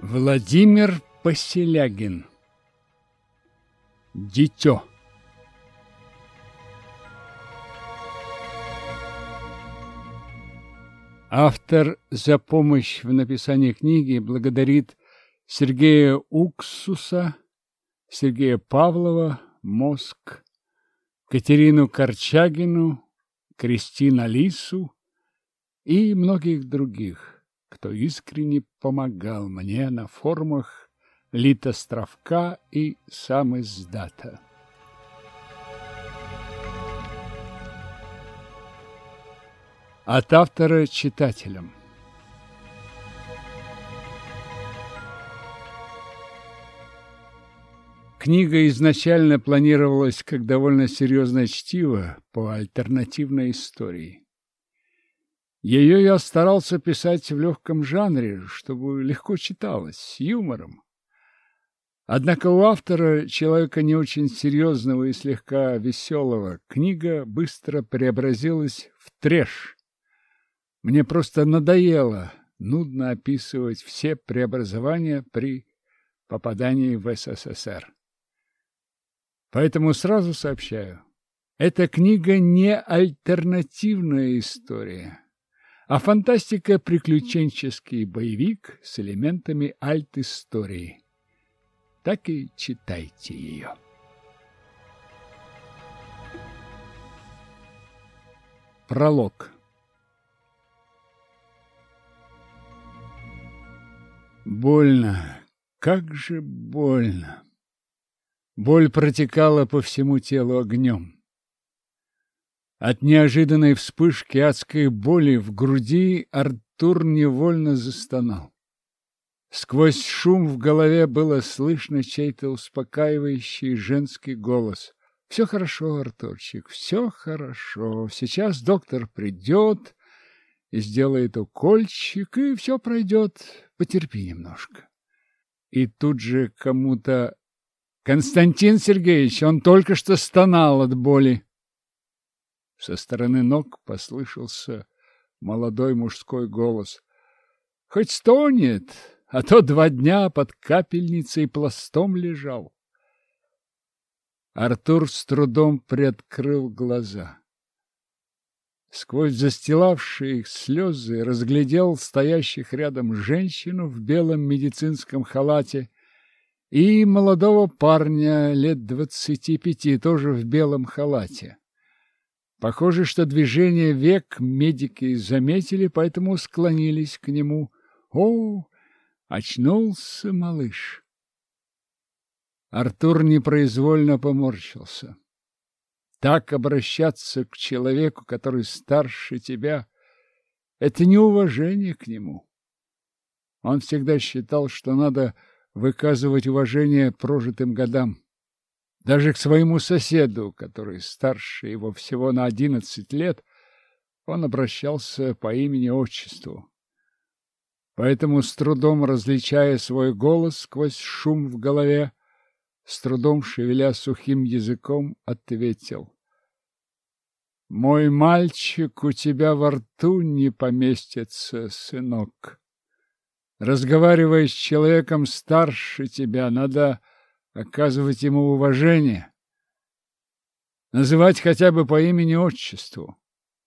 Владимир Поселягин. Дитё. Автор за помощь в написании книги благодарит Сергея Уксуса, Сергея Павлова, Мозг, Катерину Корчагину, Кристину Лису и многих других, кто искренне помогал мне на форумах Литостровка и Самиздата. От автора читателям. Книга изначально планировалась как довольно серьезное чтиво по альтернативной истории. Ее я старался писать в легком жанре, чтобы легко читалось, с юмором. Однако у автора, человека не очень серьезного и слегка веселого, книга быстро преобразилась в трэш. Мне просто надоело нудно описывать все преобразования при попадании в СССР. Поэтому сразу сообщаю, эта книга не альтернативная история, а фантастика-приключенческий боевик с элементами альт-истории. Так и читайте ее. Пролог. Больно, как же больно. Боль протекала по всему телу огнем. От неожиданной вспышки адской боли в груди Артур невольно застонал. Сквозь шум в голове было слышно чей-то успокаивающий женский голос. «Все хорошо, Артурчик, все хорошо. Сейчас доктор придет и сделает укольчик, и все пройдет. Потерпи немножко». И тут же кому-то: «Константин Сергеевич, он только что стонал от боли». Со стороны ног послышался молодой мужской голос. «Хоть стонет, а то 2 дня под капельницей пластом лежал». Артур с трудом приоткрыл глаза. Сквозь застилавшие их слезы разглядел стоящих рядом женщину в белом медицинском халате и молодого парня лет 25, тоже в белом халате. Похоже, что движение век медики заметили, поэтому склонились к нему. «О, очнулся малыш!» Артур непроизвольно поморщился. Так обращаться к человеку, который старше тебя, это неуважение к нему. Он всегда считал, что надо выказывать уважение прожитым годам. Даже к своему соседу, который старше его всего на 11 лет, он обращался по имени-отчеству. Поэтому, с трудом различая свой голос сквозь шум в голове, с трудом шевеля сухим языком, ответил: «Мой мальчик, у тебя во рту не поместится, сынок. Разговаривая с человеком старше тебя, надо оказывать ему уважение, называть хотя бы по имени-отчеству».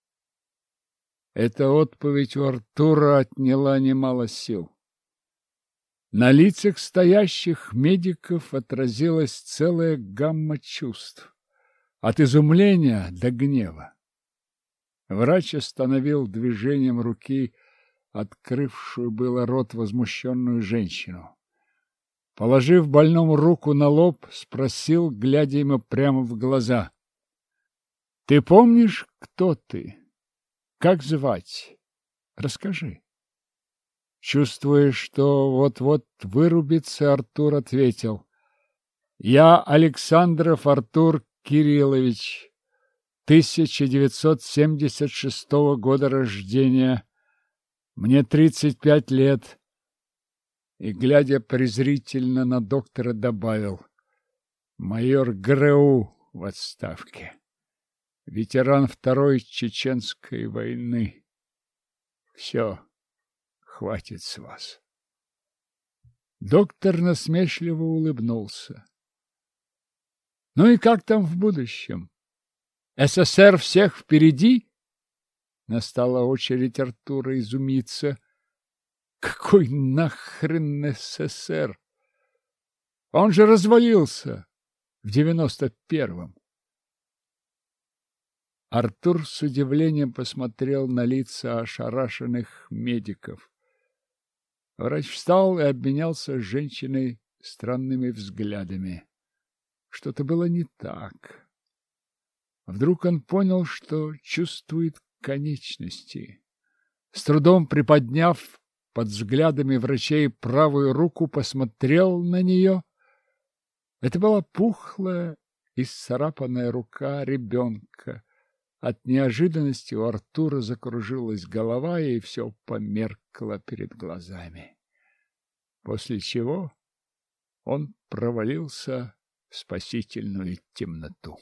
Эта отповедь у Артура отняла немало сил. На лицах стоящих медиков отразилась целая гамма чувств, от изумления до гнева. Врач остановил движением руки открывшую было рот возмущенную женщину. Положив больному руку на лоб, спросил, глядя ему прямо в глаза: «Ты помнишь, кто ты? Как звать? Расскажи». Чувствуя, что вот-вот вырубится, Артур ответил: «Я Александров Артур Кириллович, 1976 года рождения. Мне 35 лет». И, глядя презрительно на доктора, добавил: «Майор ГРУ в отставке, ветеран Второй Чеченской войны. Все, хватит с вас». Доктор насмешливо улыбнулся. Ну и как там в будущем? СССР всех впереди? Настала очередь Артура изумиться. Какой нахрен СССР? Он же развалился в 91-м. Артур с удивлением посмотрел на лица ошарашенных медиков. Врач встал и обменялся с женщиной странными взглядами. Что-то было не так. Вдруг он понял, что чувствует конечности. С трудом приподняв под взглядами врачей правую руку, посмотрел на нее. Это была пухлая, исцарапанная рука ребенка. От неожиданности у Артура закружилась голова, и все померкло перед глазами. После чего он провалился в спасительную темноту.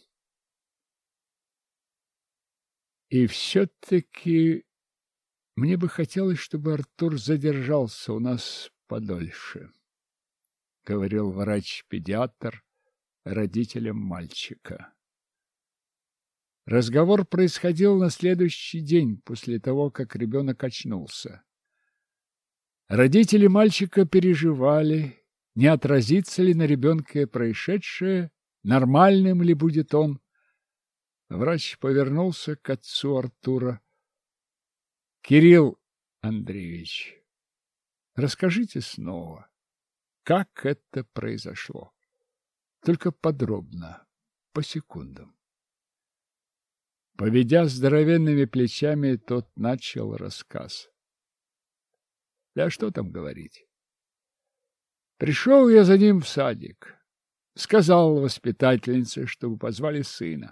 И все-таки мне бы хотелось, чтобы Артур задержался у нас подольше, — говорил врач-педиатр родителям мальчика. Разговор происходил на следующий день после того, как ребенок очнулся. Родители мальчика переживали, не отразится ли на ребенке происшедшее, нормальным ли будет он. Врач повернулся к отцу Артура. — Кирилл Андреевич, расскажите снова, как это произошло? Только подробно, по секундам. Поведя здоровенными плечами, тот начал рассказ. Да что там говорить? Пришел я за ним в садик. Сказал воспитательнице, чтобы позвали сына.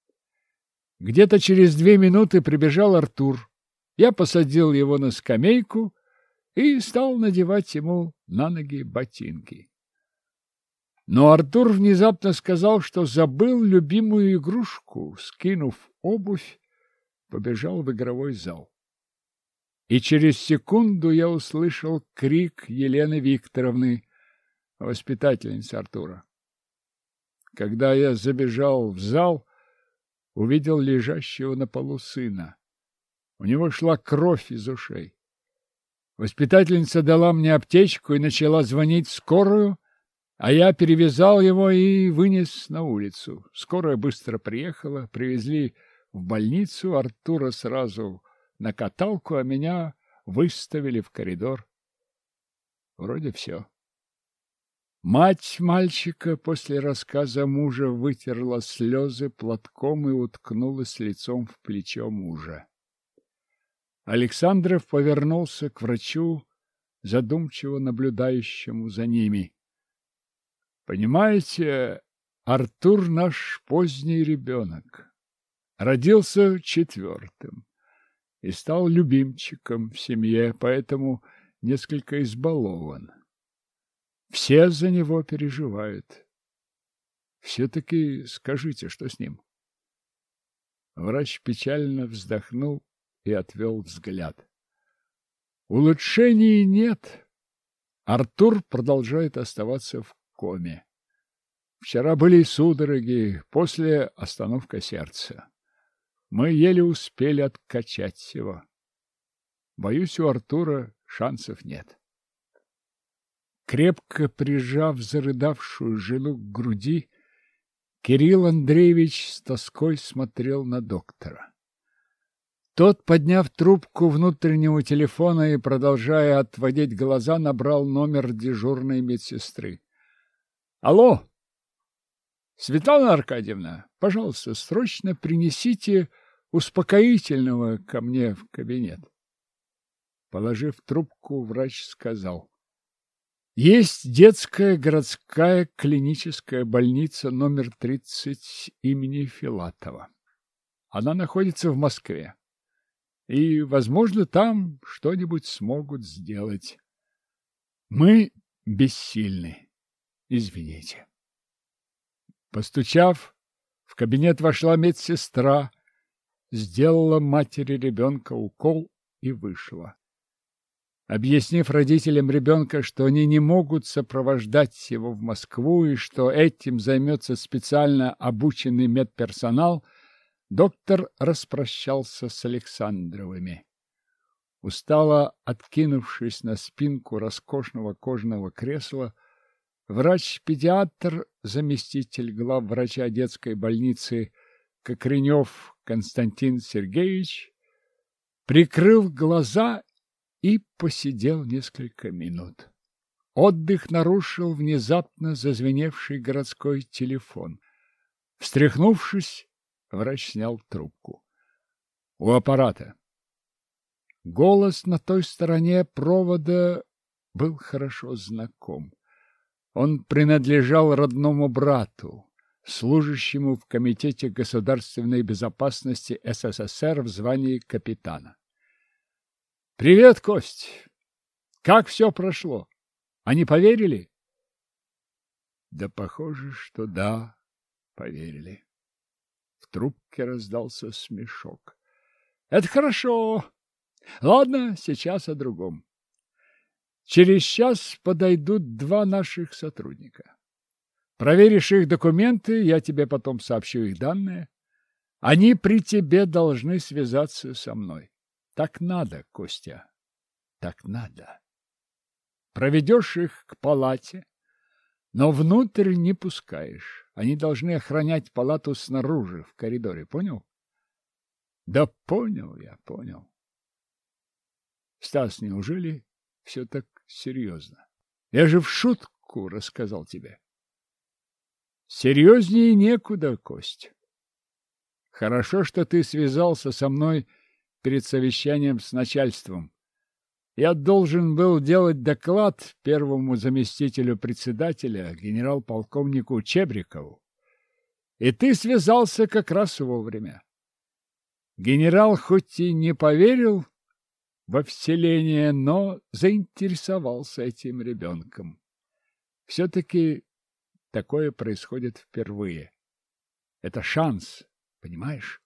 Где-то через 2 минуты прибежал Артур. Я посадил его на скамейку и стал надевать ему на ноги ботинки. Но Артур внезапно сказал, что забыл любимую игрушку. Скинув обувь, побежал в игровой зал. И через секунду я услышал крик Елены Викторовны, воспитательницы Артура. Когда я забежал в зал, увидел лежащего на полу сына. У него шла кровь из ушей. Воспитательница дала мне аптечку и начала звонить в скорую, а я перевязал его и вынес на улицу. Скорая быстро приехала, привезли в больницу, Артура сразу на каталку, а меня выставили в коридор. Вроде все. Мать мальчика после рассказа мужа вытерла слезы платком и уткнулась лицом в плечо мужа. Александров повернулся к врачу, задумчиво наблюдающему за ними. Понимаете, Артур наш поздний ребенок. Родился 4-м и стал любимчиком в семье, поэтому несколько избалован. Все за него переживают. Все-таки скажите, что с ним? Врач печально вздохнул и отвел взгляд. Улучшений нет. Артур продолжает оставаться в коме. Вчера были судороги, после остановка сердца. Мы еле успели откачать его. Боюсь, у Артура шансов нет. Крепко прижав зарыдавшую жену к груди, Кирилл Андреевич с тоской смотрел на доктора. Тот, подняв трубку внутреннего телефона и продолжая отводить глаза, набрал номер дежурной медсестры. — Алло! Светлана Аркадьевна, пожалуйста, срочно принесите успокоительного ко мне в кабинет. Положив трубку, врач сказал. Есть детская городская клиническая больница номер 30 имени Филатова. Она находится в Москве. И, возможно, там что-нибудь смогут сделать. Мы бессильны. Извините. Постучав, в кабинет вошла медсестра, сделала матери ребенка укол и вышла. объяснив родителям ребенка, что они не могут сопровождать его в Москву и что этим займется специально обученный медперсонал, доктор распрощался с Александровыми. Устало откинувшись на спинку роскошного кожаного кресла, врач-педиатр, заместитель главврача детской больницы Кокренев Константин Сергеевич, прикрыл глаза и посидел несколько минут. Отдых нарушил внезапно зазвеневший городской телефон. Встряхнувшись, врач снял трубку. У аппарата. Голос на той стороне провода был хорошо знаком. Он принадлежал родному брату, служащему в Комитете государственной безопасности СССР в звании капитана. «Привет, Кость! Как все прошло? Они поверили?» «Да похоже, что да, поверили». В трубке раздался смешок. «Это хорошо. Ладно, сейчас о другом. Через час подойдут два наших сотрудника. Проверишь их документы, я тебе потом сообщу их данные. Они при тебе должны связаться со мной. Так надо, Костя, так надо. Проведешь их к палате, но внутрь не пускаешь. Они должны охранять палату снаружи, в коридоре, понял? Да понял я, понял. Стас, неужели все так серьезно? Я же в шутку рассказал тебе. Серьезнее некуда, Кость. Хорошо, что ты связался со мной перед совещанием с начальством. Я должен был делать доклад первому заместителю председателя, генерал-полковнику Чебрикову. И ты связался как раз вовремя. Генерал хоть и не поверил во вселение, но заинтересовался этим ребенком. Все-таки такое происходит впервые. Это шанс, понимаешь?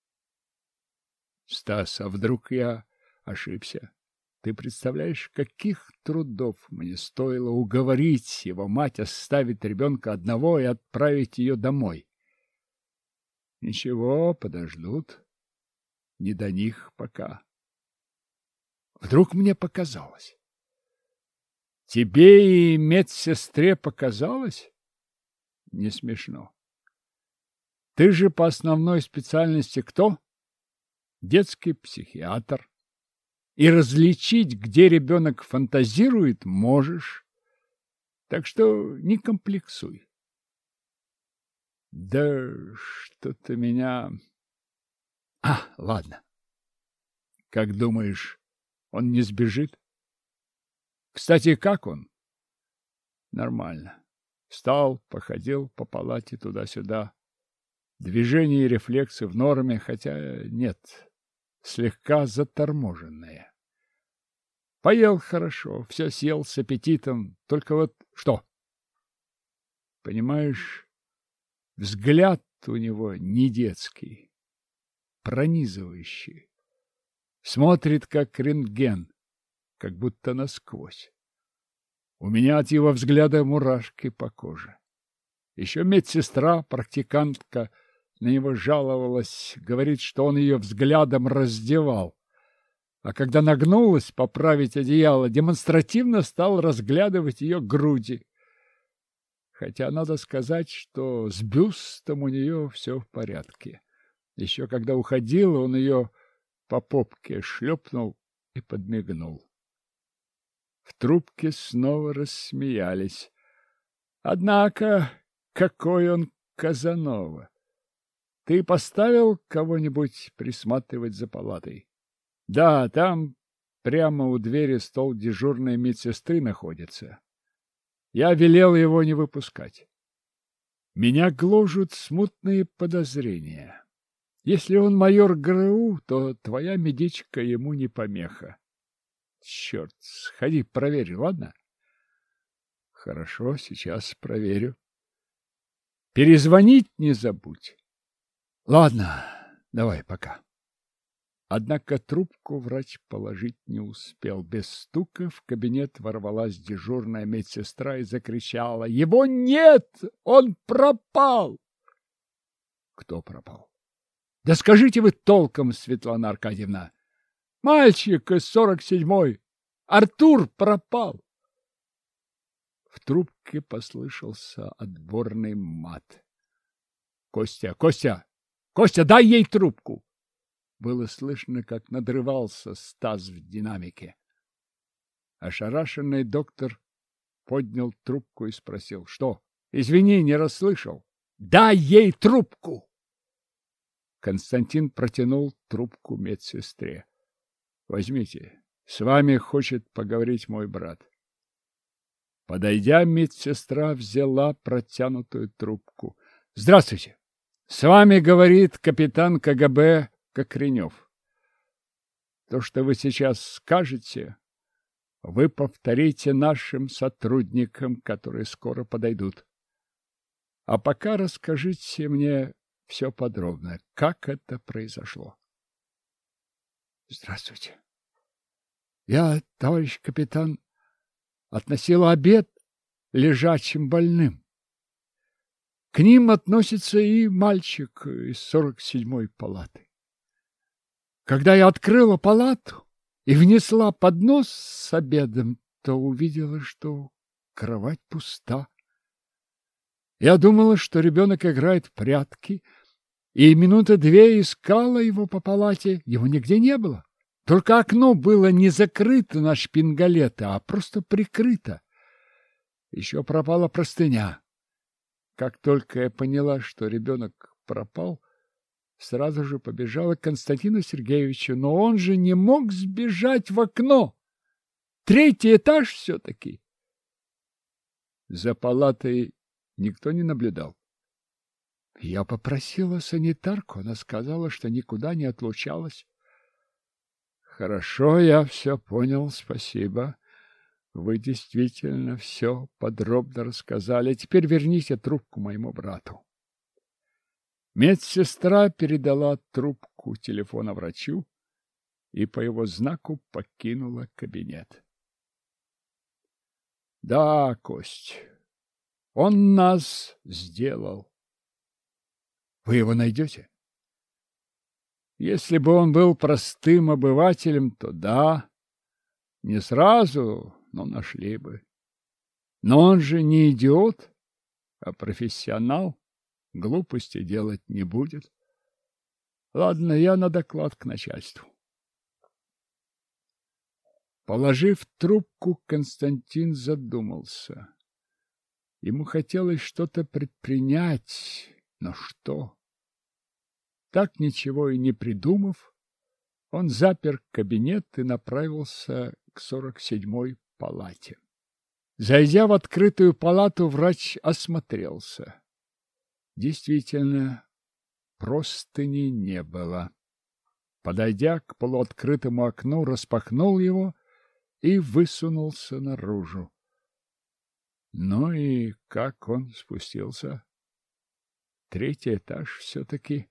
Стас, а вдруг я ошибся? Ты представляешь, каких трудов мне стоило уговорить его мать оставить ребенка одного и отправить ее домой? Ничего, подождут. Не до них пока. Вдруг мне показалось. Тебе и медсестре показалось? Не смешно. Ты же по основной специальности кто? Детский психиатр. И различить, где ребенок фантазирует, можешь. Так что не комплексуй. Да что-то меня... ладно. Как думаешь, он не сбежит? Кстати, как он? Нормально. Встал, походил по палате туда-сюда. Движения и рефлексы в норме, хотя нет, слегка заторможенные. Поел хорошо, все съел с аппетитом, только вот что? Понимаешь, взгляд у него не детский, пронизывающий. Смотрит, как рентген, как будто насквозь. У меня от его взгляда мурашки по коже. Еще медсестра, практикантка, на него жаловалась, говорит, что он ее взглядом раздевал. А когда нагнулась поправить одеяло, демонстративно стал разглядывать ее груди. Хотя надо сказать, что с бюстом у нее все в порядке. Еще когда уходила, он ее по попке шлепнул и подмигнул. В трубке снова рассмеялись. Однако, какой он Казанова! Ты поставил кого-нибудь присматривать за палатой? Да, там прямо у двери стол дежурной медсестры находится. Я велел его не выпускать. Меня гложут смутные подозрения. Если он майор ГРУ, то твоя медичка ему не помеха. Черт, сходи, проверь, ладно? Хорошо, сейчас проверю. Перезвонить не забудь. Ладно, давай, пока. Однако трубку врач положить не успел. Без стука в кабинет ворвалась дежурная медсестра и закричала: «Его нет! Он пропал!» Кто пропал? Да скажите вы толком, Светлана Аркадьевна. Мальчик из 47-й. Артур пропал. В трубке послышался отборный мат. Костя, дай ей трубку! Было слышно, как надрывался Стас в динамике. Ошарашенный доктор поднял трубку и спросил: что? Извини, не расслышал. Дай ей трубку! Константин протянул трубку медсестре. Возьмите, с вами хочет поговорить мой брат. Подойдя, медсестра взяла протянутую трубку. Здравствуйте. С вами говорит капитан КГБ Кокренев. То, что вы сейчас скажете, вы повторите нашим сотрудникам, которые скоро подойдут. А пока расскажите мне все подробно, как это произошло. Здравствуйте. Я, товарищ капитан, относила обед лежачим больным. К ним относится и мальчик из 47-й палаты. Когда я открыла палату и внесла поднос с обедом, то увидела, что кровать пуста. Я думала, что ребенок играет в прятки, и минуты две искала его по палате. Его нигде не было. Только окно было не закрыто на шпингалеты, а просто прикрыто. Еще пропала простыня. Как только я поняла, что ребенок пропал, сразу же побежала к Константину Сергеевичу, но он же не мог сбежать в окно. 3-й этаж все-таки. За палатой никто не наблюдал. Я попросила санитарку, она сказала, что никуда не отлучалась. Хорошо, я все понял, спасибо. Вы действительно все подробно рассказали. Теперь верните трубку моему брату. Медсестра передала трубку телефона врачу и по его знаку покинула кабинет. Да, Кость, он нас сделал. Вы его найдете? Если бы он был простым обывателем, то да, не сразу, но нашли бы. Но он же не идиот, а профессионал, глупости делать не будет. Ладно, я на доклад к начальству. Положив трубку, Константин задумался. Ему хотелось что-то предпринять, но что? Так ничего и не придумав, он запер кабинет и направился к 47-й палате. Зайдя в открытую палату, врач осмотрелся. Действительно, простыни не было. Подойдя к полуоткрытому окну, распахнул его и высунулся наружу. Ну и как он спустился? 3-й этаж все-таки.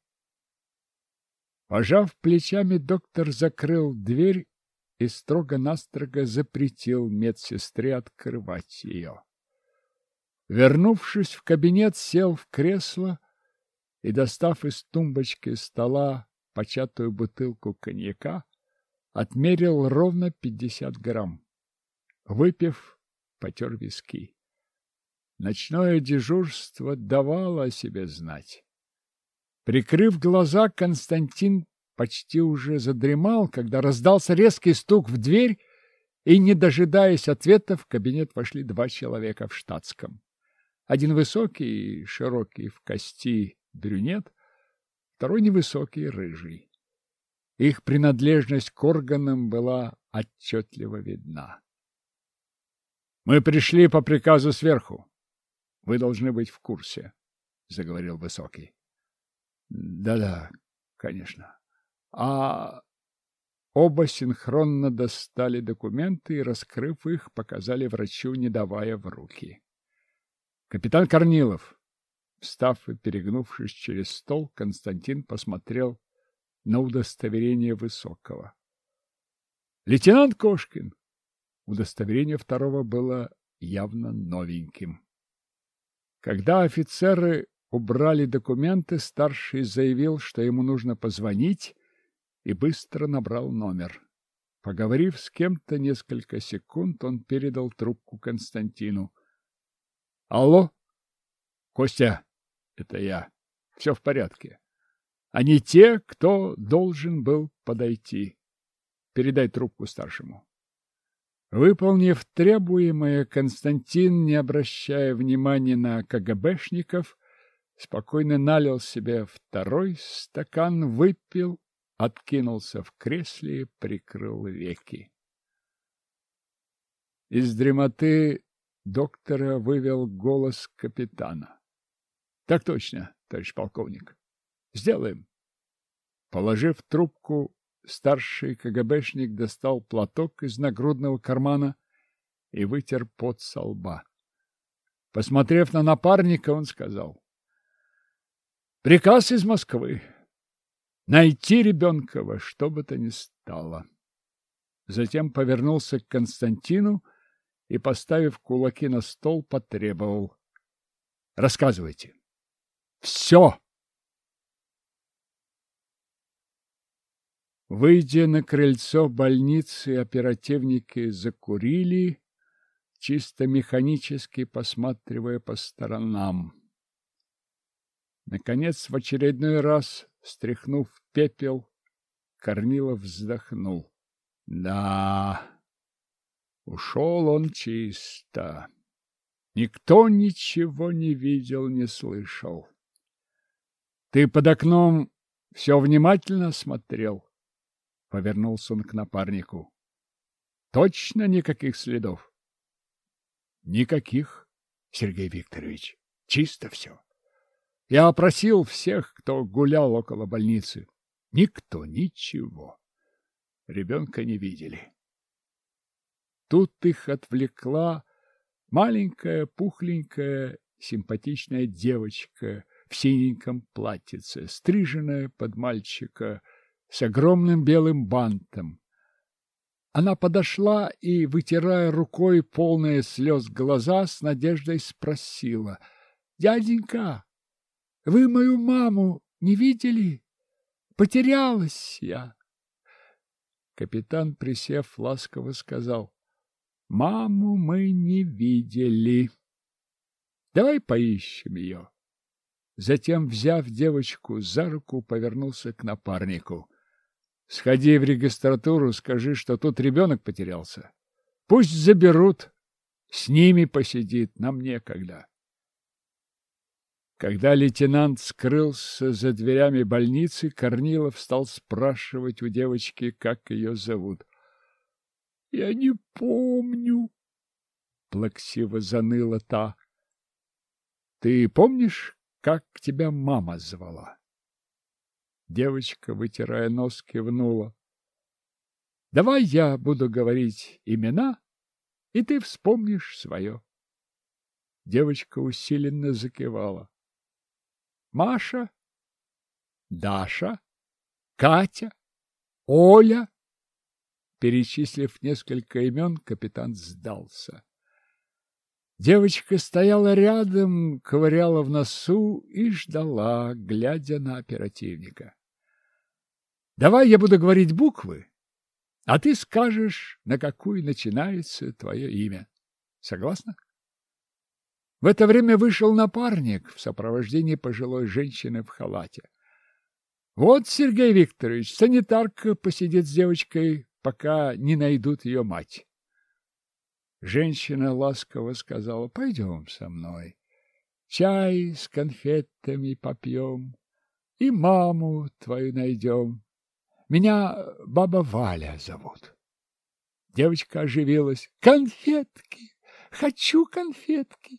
Пожав плечами, доктор закрыл дверь и строго-настрого запретил медсестре открывать ее. Вернувшись в кабинет, сел в кресло и, достав из тумбочки стола початую бутылку коньяка, отмерил ровно 50 грамм. Выпив, потер виски. Ночное дежурство давало о себе знать. Прикрыв глаза, Константин почти уже задремал, когда раздался резкий стук в дверь, и, не дожидаясь ответа, в кабинет вошли 2 человека в штатском. Один высокий и широкий в кости брюнет, второй невысокий, рыжий. Их принадлежность к органам была отчетливо видна. — Мы пришли по приказу сверху. Вы должны быть в курсе, — заговорил высокий. — Да-да, конечно. Оба синхронно достали документы и, раскрыв их, показали врачу, не давая в руки. Капитан Корнилов. Встав и перегнувшись через стол, Константин посмотрел на удостоверение Высокого. Лейтенант Кошкин. Удостоверение второго было явно новеньким. Когда офицеры убрали документы, старший заявил, что ему нужно позвонить, и быстро набрал номер. Поговорив с кем-то несколько секунд, он передал трубку Константину. — Алло? — Костя, это я. Все в порядке. Они те, кто должен был подойти. Передай трубку старшему. Выполнив требуемое, Константин, не обращая внимания на КГБшников, спокойно налил себе второй стакан, выпил, откинулся в кресле и прикрыл веки. Из дремоты доктора вывел голос капитана. — Так точно, товарищ полковник. Сделаем. Положив трубку, старший КГБшник достал платок из нагрудного кармана и вытер пот со лба. Посмотрев на напарника, он сказал: «Приказ из Москвы. Найти ребенка во что бы то ни стало». Затем повернулся к Константину и, поставив кулаки на стол, потребовал: «Рассказывайте. Все!» Выйдя на крыльцо больницы, оперативники закурили, чисто механически посматривая по сторонам. Наконец, в очередной раз, стряхнув пепел, Корнилов вздохнул. Да, ушел он чисто. Никто ничего не видел, не слышал. Ты под окном все внимательно смотрел? Повернулся он к напарнику. Точно никаких следов? Никаких, Сергей Викторович. Чисто все. Я опросил всех, кто гулял около больницы. Никто ничего. Ребенка не видели. Тут их отвлекла маленькая, пухленькая, симпатичная девочка в синеньком платьице, стриженная под мальчика, с огромным белым бантом. Она подошла и, вытирая рукой полные слез глаза, с надеждой спросила: «Дяденька, вы мою маму не видели? Потерялась я». Капитан, присев, ласково сказал: «Маму мы не видели. Давай поищем ее». Затем, взяв девочку за руку, повернулся к напарнику. «Сходи в регистратуру, скажи, что тут ребенок потерялся. Пусть заберут, с ними посидит, нам некогда». Когда лейтенант скрылся за дверями больницы, Корнилов стал спрашивать у девочки, как ее зовут. — Я не помню, — плаксиво заныла та. — Ты помнишь, как тебя мама звала? Девочка, вытирая нос, кивнула. — Давай я буду говорить имена, и ты вспомнишь свое. Девочка усиленно закивала. Маша, Даша, Катя, Оля. Перечислив несколько имен, капитан сдался. Девочка стояла рядом, ковыряла в носу и ждала, глядя на оперативника. «Давай я буду говорить буквы, а ты скажешь, на какую начинается твое имя. Согласна?» В это время вышел напарник в сопровождении пожилой женщины в халате. «Вот, Сергей Викторович, санитарка посидит с девочкой, пока не найдут ее мать». Женщина ласково сказала: «Пойдем со мной. Чай с конфетами попьем и маму твою найдем. Меня баба Валя зовут». Девочка оживилась: «Конфетки! Хочу конфетки!»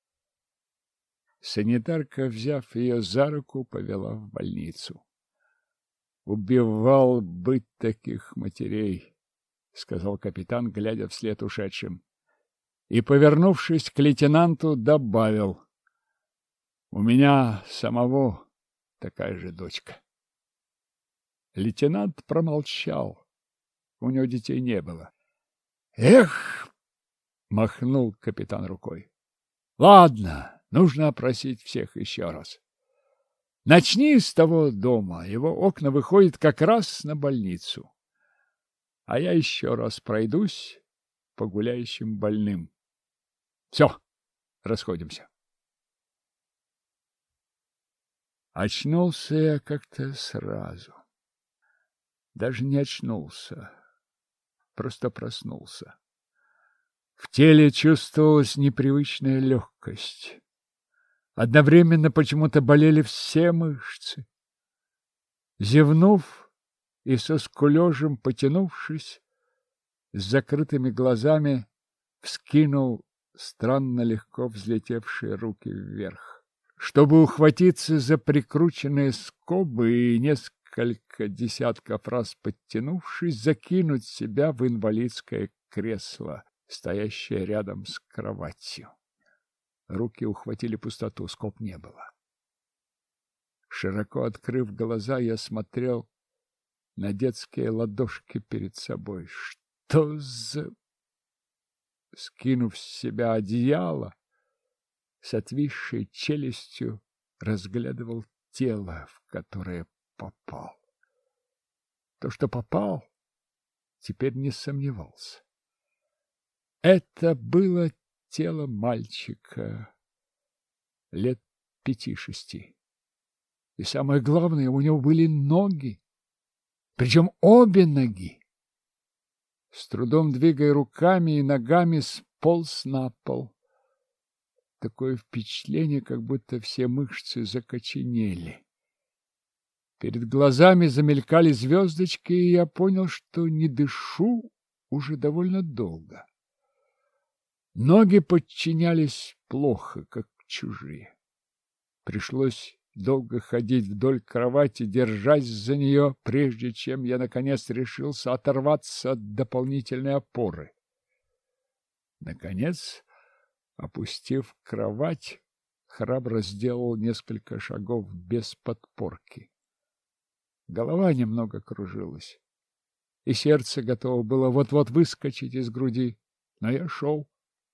Санитарка, взяв ее за руку, повела в больницу. «Убивал быть таких матерей», — сказал капитан, глядя вслед ушедшим. И, повернувшись к лейтенанту, добавил: «У меня самого такая же дочка». Лейтенант промолчал. У него детей не было. «Эх!» — махнул капитан рукой. «Ладно, нужно опросить всех еще раз. Начни с того дома, его окна выходят как раз на больницу. А я еще раз пройдусь по гуляющим больным. Все, расходимся». Очнулся я как-то сразу. Даже не очнулся, просто проснулся. В теле чувствовалась непривычная легкость. Одновременно почему-то болели все мышцы. Зевнув и со скулежем потянувшись, с закрытыми глазами вскинул странно легко взлетевшие руки вверх. Чтобы ухватиться за прикрученные скобы и несколько десятков раз подтянувшись, закинуть себя в инвалидское кресло, стоящее рядом с кроватью. Руки ухватили пустоту, скоб не было. Широко открыв глаза, я смотрел на детские ладошки перед собой. Что за... Скинув с себя одеяло, с отвисшей челюстью разглядывал тело, в которое попал. То, что попал, теперь не сомневался. Это было тело мальчика лет 5-6. И самое главное, у него были ноги, причем обе ноги. С трудом двигая руками и ногами, сполз на пол. Такое впечатление, как будто все мышцы закоченели. Перед глазами замелькали звездочки, и я понял, что не дышу уже довольно долго. Ноги подчинялись плохо, как чужие. Пришлось долго ходить вдоль кровати, держась за нее, прежде чем я, наконец, решился оторваться от дополнительной опоры. Наконец, опустив кровать, храбро сделал несколько шагов без подпорки. Голова немного кружилась, и сердце готово было вот-вот выскочить из груди, но я шел,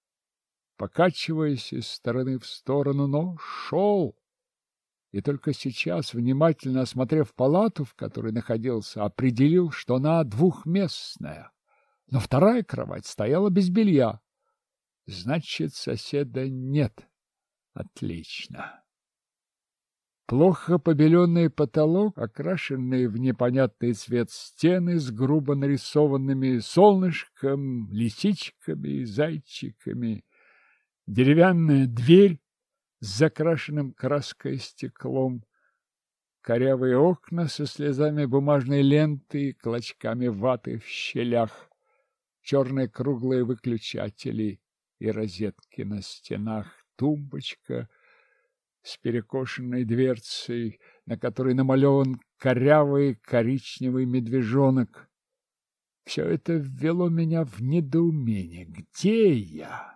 покачиваясь из стороны в сторону, но шел. И только сейчас, внимательно осмотрев палату, в которой находился, определил, что она двухместная, но вторая кровать стояла без белья. Значит, соседа нет. Отлично. Плохо побеленный потолок, окрашенные в непонятный цвет стены с грубо нарисованными солнышком, лисичками и зайчиками, деревянная дверь с закрашенным краской стеклом, корявые окна со слезами бумажной ленты и клочками ваты в щелях, черные круглые выключатели и розетки на стенах, тумбочка с перекошенной дверцей, на которой намалеван корявый коричневый медвежонок. Все это ввело меня в недоумение. Где я?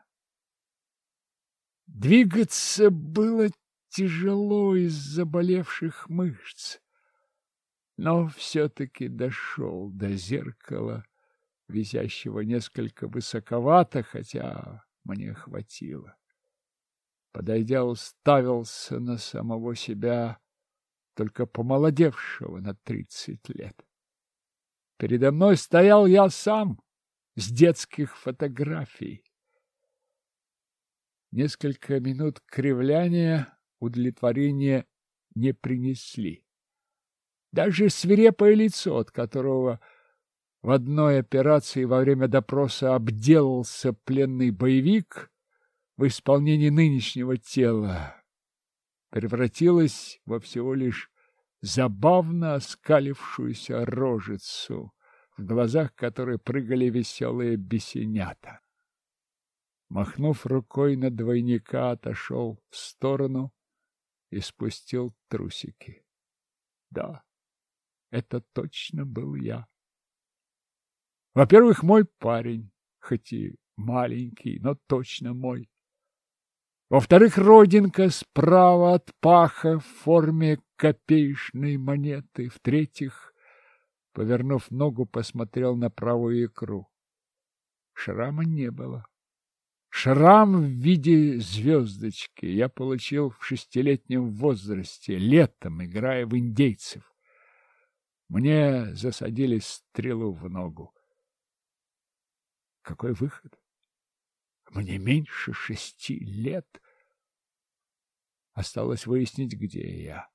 Двигаться было тяжело из-за болевших мышц, но все-таки дошел до зеркала, висящего несколько высоковато, хотя мне хватило. Подойдя, уставился на самого себя, только помолодевшего на 30 лет. Передо мной стоял я сам, с детских фотографий. Несколько минут кривляния удовлетворения не принесли. Даже свирепое лицо, от которого в одной операции во время допроса обделался пленный боевик в исполнении нынешнего тела, превратилось во всего лишь забавно оскалившуюся рожицу, в глазах которой прыгали веселые бесенята. Махнув рукой на двойника, отошел в сторону и спустил трусики. Да, это точно был я. Во-первых, мой парень, хоть и маленький, но точно мой. Во-вторых, родинка справа от паха в форме копеечной монеты. В-третьих, Повернув ногу, посмотрел на правую икру. Шрама не было. Шрам в виде звездочки я получил в 6-летнем возрасте, летом, играя в индейцев. Мне засадили стрелу в ногу. Какой выход? Мне меньше 6 лет. Осталось выяснить, где я.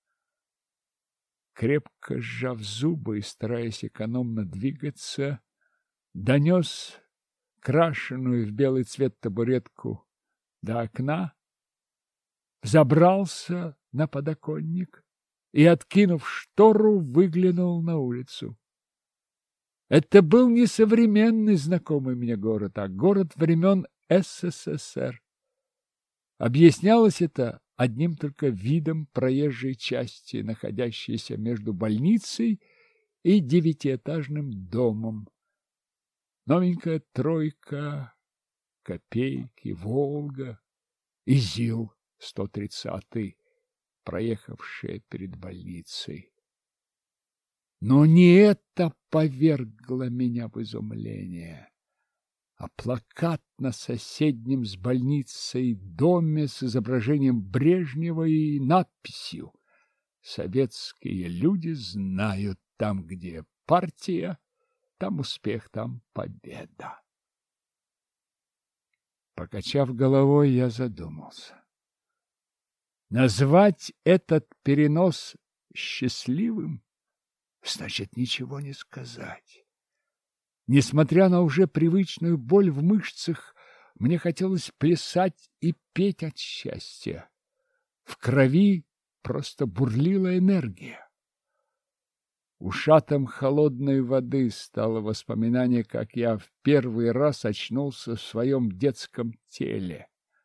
Крепко сжав зубы и стараясь экономно двигаться, донес крашеную в белый цвет табуретку до окна, забрался на подоконник и, откинув штору, выглянул на улицу. Это был не современный знакомый мне город, а город времен СССР. Объяснялось это одним только видом проезжей части, находящейся между больницей и 9-этажным домом. Новенькая тройка, копейки, Волга и ЗИЛ-130, проехавшая перед больницей. Но не это повергло меня в изумление, а плакат на соседнем с больницей доме с изображением Брежнева и надписью «Советские люди знают, там, где партия, там успех, там победа». Покачав головой, я задумался. Назвать этот перенос счастливым значит ничего не сказать. Несмотря на уже привычную боль в мышцах, мне хотелось плясать и петь от счастья. В крови просто бурлила энергия. Ушатом холодной воды стало воспоминание, как я в первый раз очнулся в своем детском теле.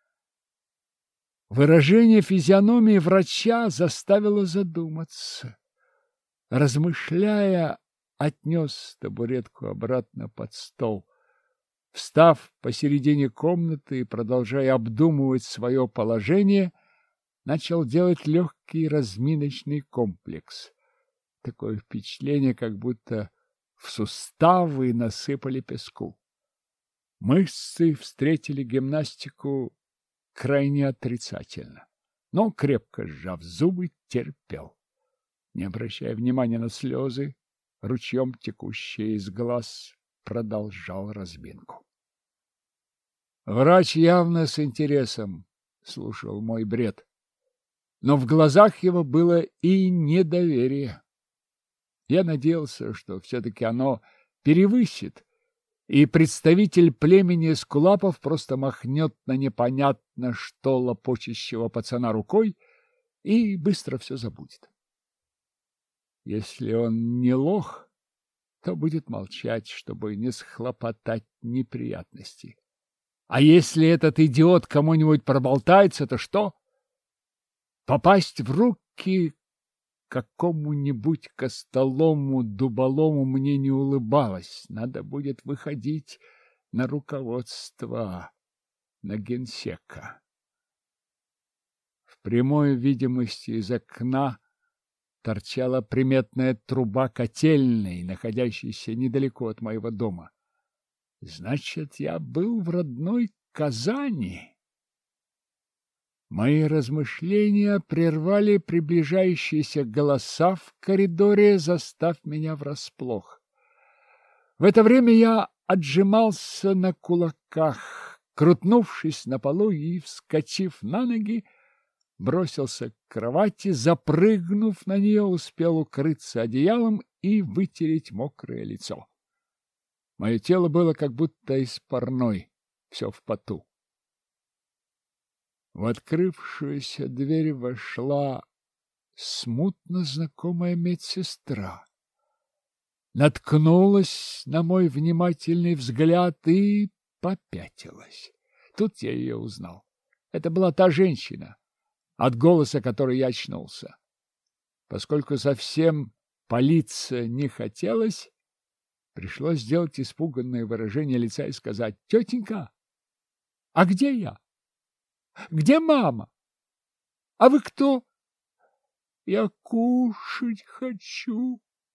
Выражение физиономии врача заставило задуматься. Размышляя, отнес табуретку обратно под стол. Встав посередине комнаты и продолжая обдумывать свое положение, начал делать легкий разминочный комплекс. Такое впечатление, как будто в суставы насыпали песку. Мышцы встретили гимнастику крайне отрицательно, но, крепко сжав зубы, терпел. Не обращая внимания на слезы, ручьем текущие из глаз, продолжал разминку. Врач явно с интересом слушал мой бред, но в глазах его было и недоверие. Я надеялся, что все-таки оно перевысит, и представитель племени эскулапов просто махнет на непонятно что лопочущего пацана рукой и быстро все забудет. Если он не лох, то будет молчать, чтобы не схлопотать неприятностей. А если этот идиот кому-нибудь проболтается, то что? Попасть в руки какому-нибудь костолому дуболому мне не улыбалось. Надо будет выходить на руководство, на генсека. В прямой видимости из окна торчала приметная труба котельной, находящейся недалеко от моего дома. Значит, я был в родной Казани. Мои размышления прервали приближающиеся голоса в коридоре, застав меня врасплох. В это время я отжимался на кулаках, крутнувшись на полу и, вскочив на ноги, бросился к кровати, запрыгнув на нее, успел укрыться одеялом и вытереть мокрое лицо. Мое тело было как будто из парной, все в поту. В открывшуюся дверь вошла смутно знакомая медсестра. Наткнулась на мой внимательный взгляд и попятилась. Тут я ее узнал. Это была та женщина, от голоса которой я очнулся. Поскольку совсем палиться не хотелось, пришлось сделать испуганное выражение лица и сказать: «Тетенька, а где я? Где мама? — А вы кто? — Я кушать хочу.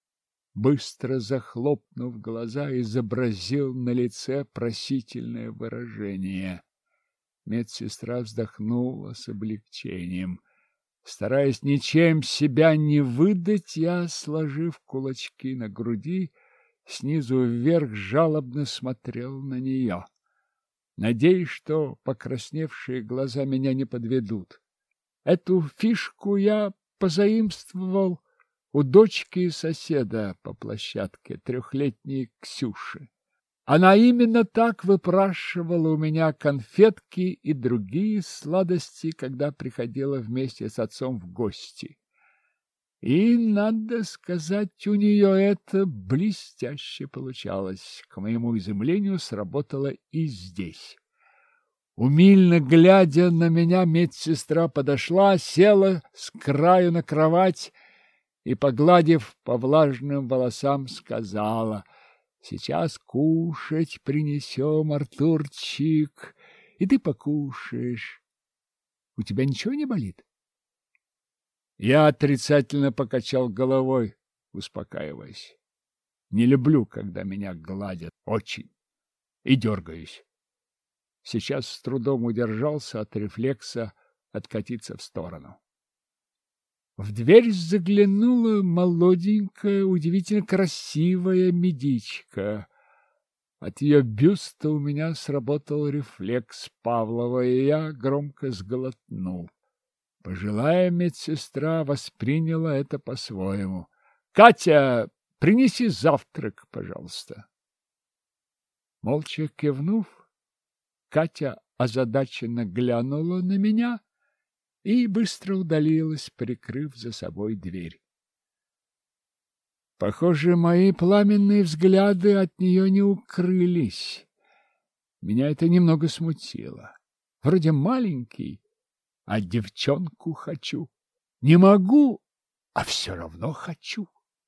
быстро захлопнув глаза, изобразил на лице просительное выражение. Медсестра вздохнула с облегчением. Стараясь ничем себя не выдать, я, сложив кулачки на груди, снизу вверх жалобно смотрел на нее. Надеюсь, что покрасневшие глаза меня не подведут. Эту фишку я позаимствовал у дочки соседа по площадке, 3-летней Ксюши. Она именно так выпрашивала у меня конфетки и другие сладости, когда приходила вместе с отцом в гости. И, надо сказать, у нее это блестяще получалось. К моему изумлению, сработало и здесь. Умильно глядя на меня, медсестра подошла, села с краю на кровать и, погладив по влажным волосам, сказала: «Сейчас кушать принесем, Артурчик, и ты покушаешь. У тебя ничего не болит?» Я отрицательно покачал головой, успокаиваясь. Не люблю, когда меня гладят, очень, и дергаюсь. Сейчас с трудом удержался от рефлекса откатиться в сторону. В дверь заглянула молоденькая, удивительно красивая медичка. От ее бюста у меня сработал рефлекс Павлова, и я громко сглотнул. Пожилая медсестра восприняла это по-своему. «Катя, принеси завтрак, пожалуйста». Молча кивнув, Катя озадаченно глянула на меня и быстро удалилась, прикрыв за собой дверь. Похоже, мои пламенные взгляды от нее не укрылись. Меня это немного смутило. Вроде маленький, а девчонку хочу. Не могу, а все равно хочу.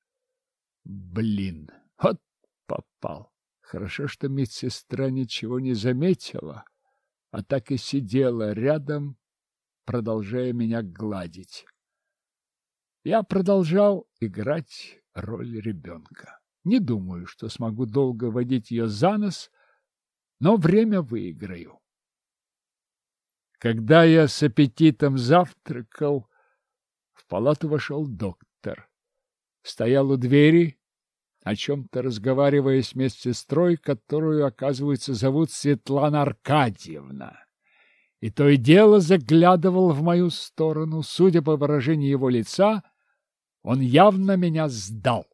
Блин, вот попал. Хорошо, что медсестра ничего не заметила, а так и сидела рядом, продолжая меня гладить. Я продолжал играть роль ребенка. Не думаю, что смогу долго водить ее за нос, но время выиграю. Когда я с аппетитом завтракал, в палату вошел доктор. Стоял у двери, о чем-то разговаривая с медсестрой, которую, оказывается, зовут Светлана Аркадьевна. И то и дело заглядывал в мою сторону. Судя по выражению его лица, он явно меня сдал.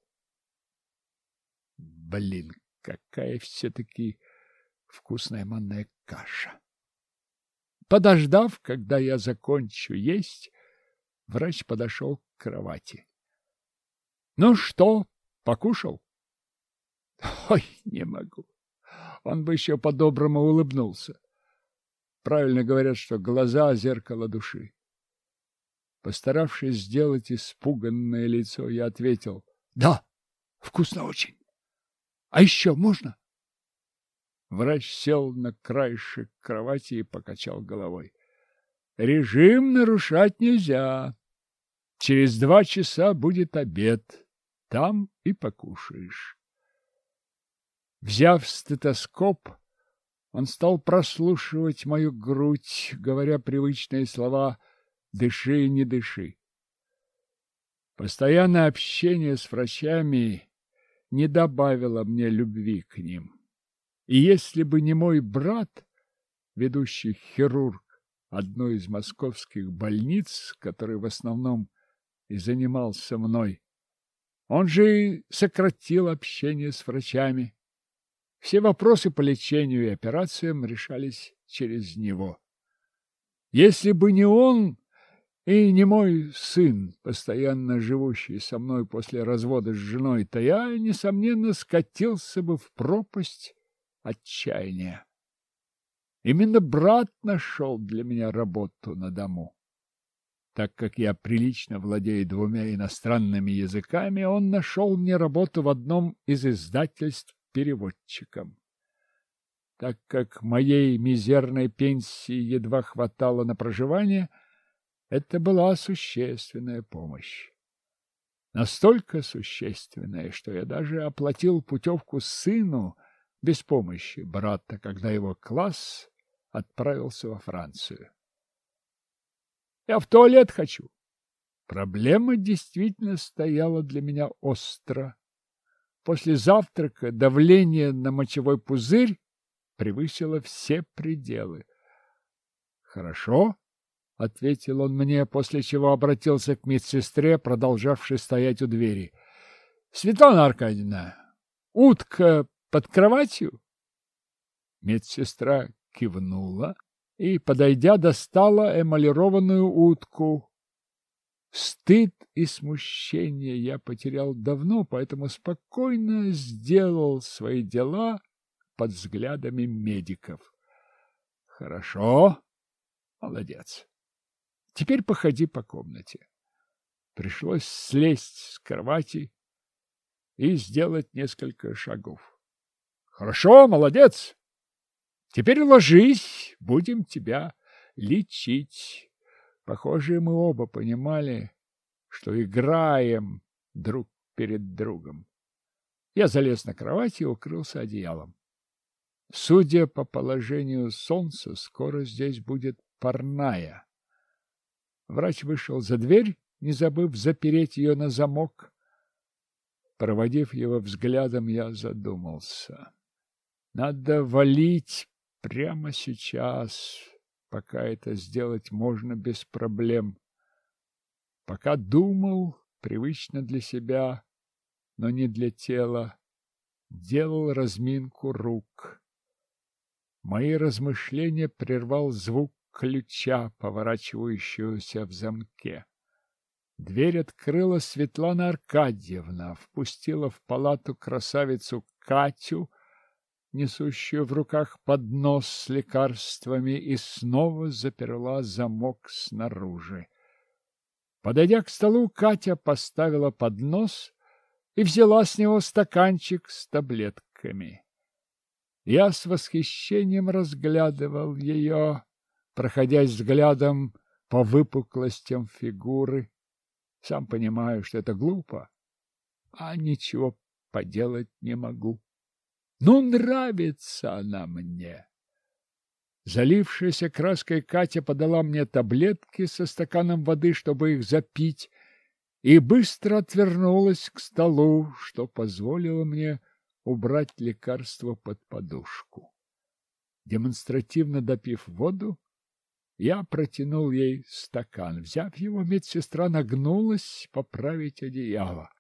Блин, какая все-таки вкусная манная каша. Подождав, когда я закончу есть, врач подошел к кровати. — Ну что, покушал? — Ой, не могу. Он бы еще по-доброму улыбнулся. Правильно говорят, что глаза — зеркало души. Постаравшись сделать испуганное лицо, я ответил: «Да, вкусно очень. А еще можно?» Врач сел на краешек кровати и покачал головой. «Режим нарушать нельзя. Через 2 часа будет обед. Там и покушаешь». Взяв стетоскоп, он стал прослушивать мою грудь, говоря привычные слова «дыши, не дыши». Постоянное общение с врачами не добавило мне любви к ним. И если бы не мой брат, ведущий хирург одной из московских больниц, который в основном и занимался мной, он же и сократил общение с врачами. Все вопросы по лечению и операциям решались через него. Если бы не он и не мой сын, постоянно живущий со мной после развода с женой, то я, несомненно, скатился бы в пропасть отчаяния. Именно брат нашел для меня работу на дому. Так как я прилично владею 2 иностранными языками, он нашел мне работу в одном из издательств переводчиком. Так как моей мизерной пенсии едва хватало на проживание, это была существенная помощь. Настолько существенное, что я даже оплатил путевку сыну без помощи брата, когда его класс отправился во Францию. Я в туалет хочу. Проблема действительно стояла для меня остро. После завтрака давление на мочевой пузырь превысило все пределы. «Хорошо», — ответил он мне, после чего обратился к медсестре, продолжавшей стоять у двери. «Светлана Аркадьевна, утка под кроватью?» Медсестра кивнула и, подойдя, достала эмалированную утку. Стыд и смущение я потерял давно, поэтому спокойно сделал свои дела под взглядами медиков. Хорошо, молодец. Теперь походи по комнате. Пришлось слезть с кровати и сделать несколько шагов. Хорошо, молодец. Теперь ложись, будем тебя лечить. Похоже, мы оба понимали, что играем друг перед другом. Я залез на кровать и укрылся одеялом. Судя по положению солнца, скоро здесь будет парная. Врач вышел за дверь, не забыв запереть ее на замок. Проводив его взглядом, я задумался. Надо валить прямо сейчас, пока это сделать можно без проблем. Пока думал, привычно для себя, но не для тела, делал разминку рук. Мои размышления прервал звук ключа, поворачивающегося в замке. Дверь открыла Светлана Аркадьевна, впустила в палату красавицу Катю, несущую в руках поднос с лекарствами, и снова заперла замок снаружи. Подойдя к столу, Катя поставила поднос и взяла с него стаканчик с таблетками. Я с восхищением разглядывал ее, проходясь взглядом по выпуклостям фигуры. Сам понимаю, что это глупо, а ничего поделать не могу. Ну, нравится она мне. Залившаяся краской Катя подала мне таблетки со стаканом воды, чтобы их запить, и быстро отвернулась к столу, что позволило мне убрать лекарство под подушку. Демонстративно допив воду, я протянул ей стакан. Взяв его, медсестра нагнулась поправить одеяло.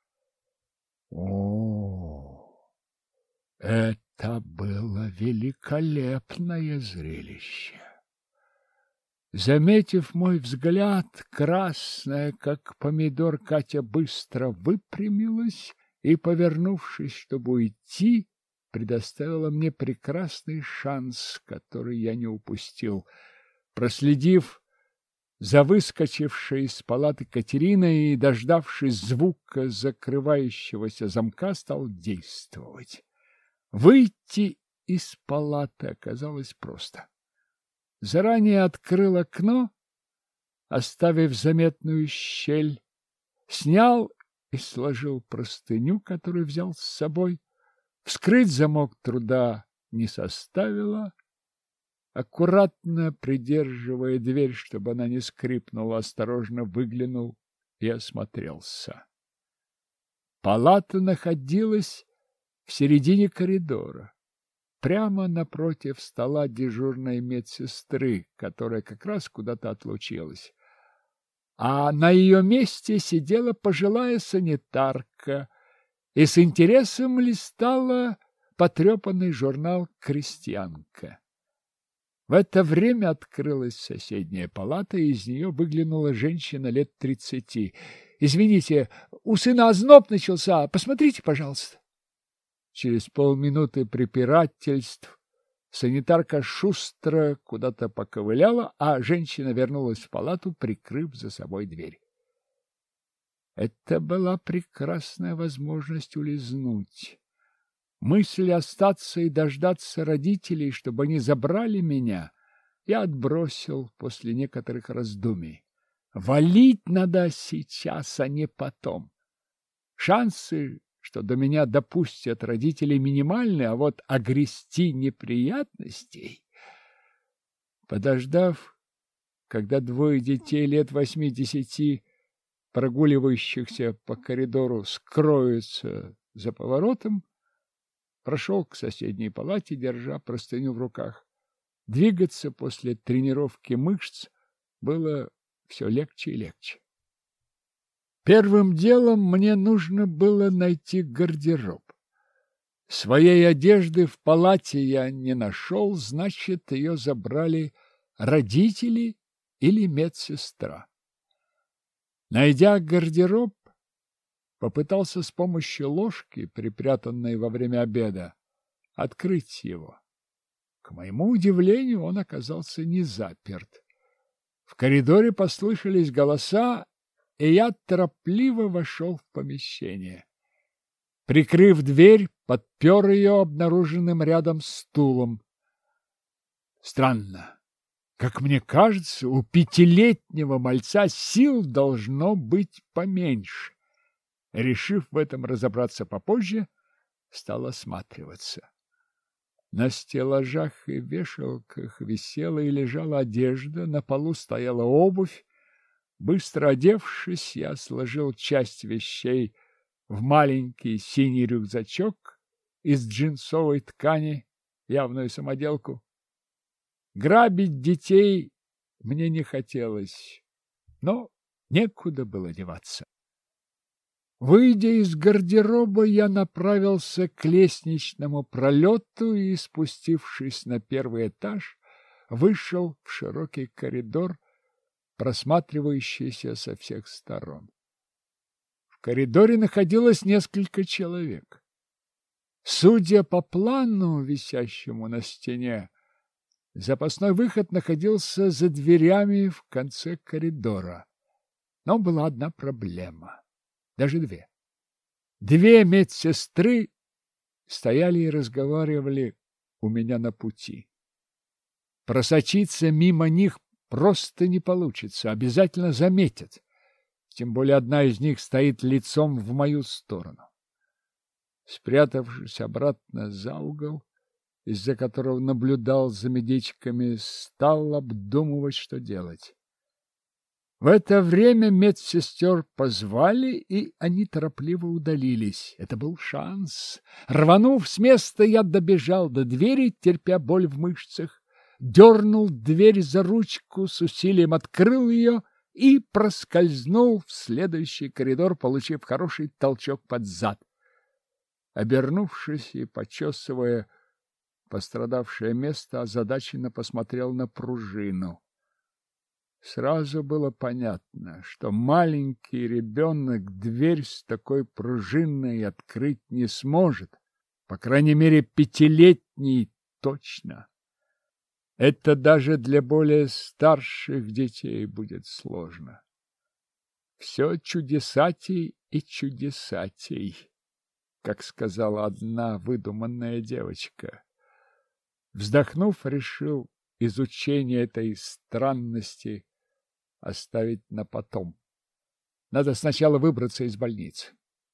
Это было великолепное зрелище. Заметив мой взгляд, красная, как помидор, Катя быстро выпрямилась и, повернувшись, чтобы уйти, предоставила мне прекрасный шанс, который я не упустил. Проследив за выскочившей из палаты Катериной и дождавшись звука закрывающегося замка, стал действовать. Выйти из палаты оказалось просто. Заранее открыл окно, оставив заметную щель, снял и сложил простыню, которую взял с собой. Вскрыть замок труда не составило. Аккуратно придерживая дверь, чтобы она не скрипнула, осторожно выглянул и осмотрелся. Палата находилась в середине коридора, прямо напротив стола дежурной медсестры, которая как раз куда-то отлучилась. А на ее месте сидела пожилая санитарка и с интересом листала потрепанный журнал «Крестьянка». В это время открылась соседняя палата, и из нее выглянула женщина лет 30. «Извините, у сына озноб начался. Посмотрите, пожалуйста». Через полминуты препирательств санитарка шустро куда-то поковыляла, а женщина вернулась в палату, прикрыв за собой дверь. Это была прекрасная возможность улизнуть. Мысль остаться и дождаться родителей, чтобы они забрали меня, я отбросил после некоторых раздумий. Валить надо сейчас, а не потом. Шансы, что до меня допустят родители, минимальны, а вот огрести неприятностей... Подождав, когда двое детей лет 8-10, прогуливающихся по коридору, скроются за поворотом, прошел к соседней палате, держа простыню в руках. Двигаться после тренировки мышц было все легче и легче. Первым делом мне нужно было найти гардероб. Своей одежды в палате я не нашел, значит, ее забрали родители или медсестра. Найдя гардероб, попытался с помощью ложки, припрятанной во время обеда, открыть его. К моему удивлению, он оказался не заперт. В коридоре послышались голоса, и я торопливо вошел в помещение. Прикрыв дверь, подпер ее обнаруженным рядом стулом. Странно. Как мне кажется, у 5-летнего мальца сил должно быть поменьше. Решив в этом разобраться попозже, стал осматриваться. На стеллажах и вешалках висела и лежала одежда, на полу стояла обувь. Быстро одевшись, я сложил часть вещей в маленький синий рюкзачок из джинсовой ткани, явную самоделку. Грабить детей мне не хотелось, но некуда было деваться. Выйдя из гардероба, я направился к лестничному пролету и, спустившись на первый этаж, вышел в широкий коридор, просматривающийся со всех сторон. В коридоре находилось несколько человек. Судя по плану, висящему на стене, запасной выход находился за дверями в конце коридора. Но была одна проблема. Даже две. Две медсестры стояли и разговаривали у меня на пути. Просочиться мимо них просто не получится, обязательно заметят. Тем более одна из них стоит лицом в мою сторону. Спрятавшись обратно за угол, из-за которого наблюдал за медичками, стал обдумывать, что делать. В это время медсестер позвали, и они торопливо удалились. Это был шанс. Рванув с места, я добежал до двери, терпя боль в мышцах, дернул дверь за ручку, с усилием открыл ее и проскользнул в следующий коридор, получив хороший толчок под зад. Обернувшись и почесывая пострадавшее место, озадаченно посмотрел на пружину. Сразу было понятно, что маленький ребенок дверь с такой пружиной открыть не сможет. По крайней мере, 5-летний точно. Это даже для более старших детей будет сложно. Все чудесатей и чудесатей, как сказала одна выдуманная девочка. Вздохнув, решил изучение этой странности оставить на потом. Надо сначала выбраться из больницы.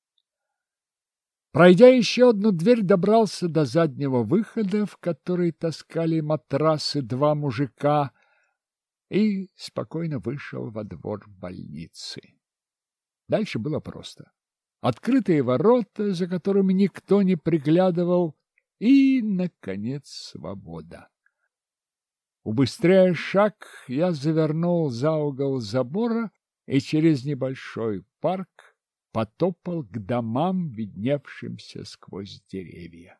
Пройдя еще одну дверь, добрался до заднего выхода, в который таскали матрасы два мужика, и спокойно вышел во двор больницы. Дальше было просто. Открытые ворота, за которыми никто не приглядывал, и, наконец, свобода. Убыстряя шаг, я завернул за угол забора и через небольшой парк потопал к домам, видневшимся сквозь деревья.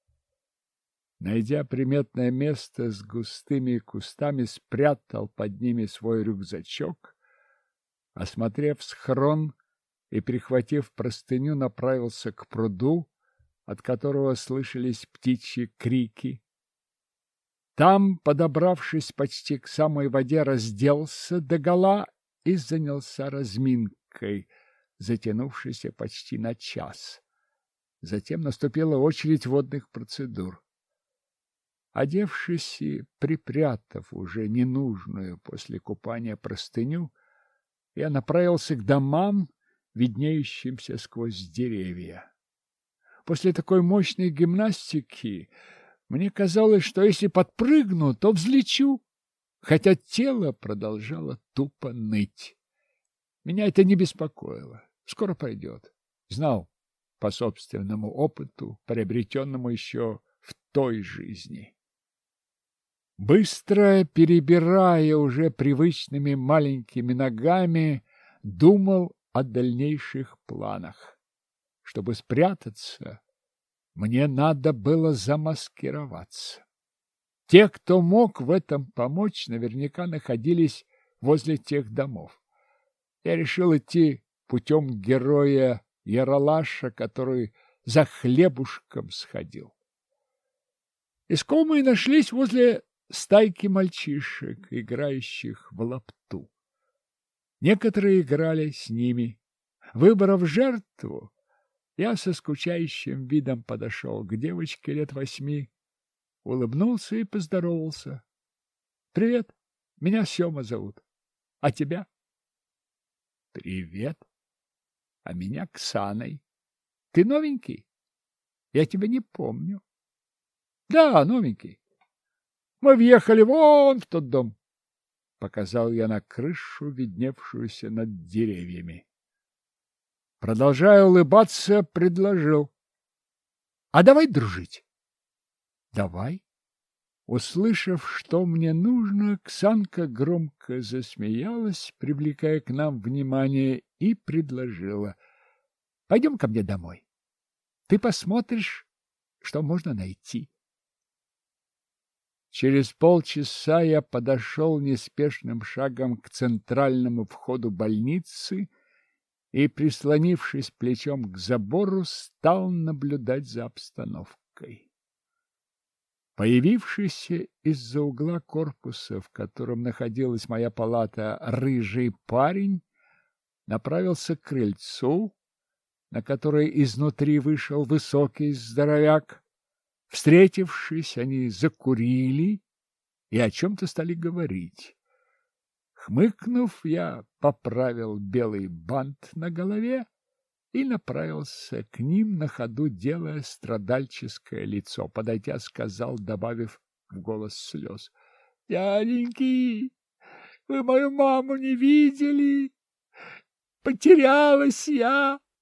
Найдя приметное место с густыми кустами, спрятал под ними свой рюкзачок, осмотрев схрон и, прихватив простыню, направился к пруду, от которого слышались птичьи крики. Там, подобравшись почти к самой воде, разделся догола и занялся разминкой, затянувшейся почти на час. Затем наступила очередь водных процедур. Одевшись и припрятав уже ненужную после купания простыню, я направился к домам виднеющимся сквозь деревья. После такой мощной гимнастики мне казалось, что если подпрыгну, то взлечу, хотя тело продолжало тупо ныть. Меня это не беспокоило. Скоро пройдет. Знал по собственному опыту, приобретенному еще в той жизни. Быстро перебирая уже привычными маленькими ногами, думал о дальнейших планах. Чтобы спрятаться, мне надо было замаскироваться. Те, кто мог в этом помочь, наверняка находились возле тех домов. Я решил идти путем героя Яралаша, который за хлебушком сходил. Искомые нашлись возле стайки мальчишек, играющих в лапту. Некоторые играли с ними. Выбрав жертву, я со скучающим видом подошел к девочке лет 8, улыбнулся и поздоровался. — Привет, меня Сёма зовут. А тебя? — Привет. А меня Ксаной. Ты новенький? Я тебя не помню. — Да, новенький. Мы въехали вон в тот дом. Показал я на крышу, видневшуюся над деревьями. Продолжая улыбаться, предложил. — А давай дружить? — Давай. Услышав, что мне нужно, Ксанка громко засмеялась, привлекая к нам внимание, и предложила. — Пойдем ко мне домой. Ты посмотришь, что можно найти. Через полчаса я подошел неспешным шагом к центральному входу больницы и, прислонившись плечом к забору, стал наблюдать за обстановкой. Появившийся из-за угла корпуса, в котором находилась моя палата, рыжий парень направился к крыльцу, на которое изнутри вышел высокий здоровяк. Встретившись, они закурили и о чем-то стали говорить. Хмыкнув, я поправил белый бант на голове и направился к ним, на ходу делая страдальческое лицо. Подойдя, сказал, добавив в голос слез: — Дяденьки, вы мою маму не видели? Потерялась я.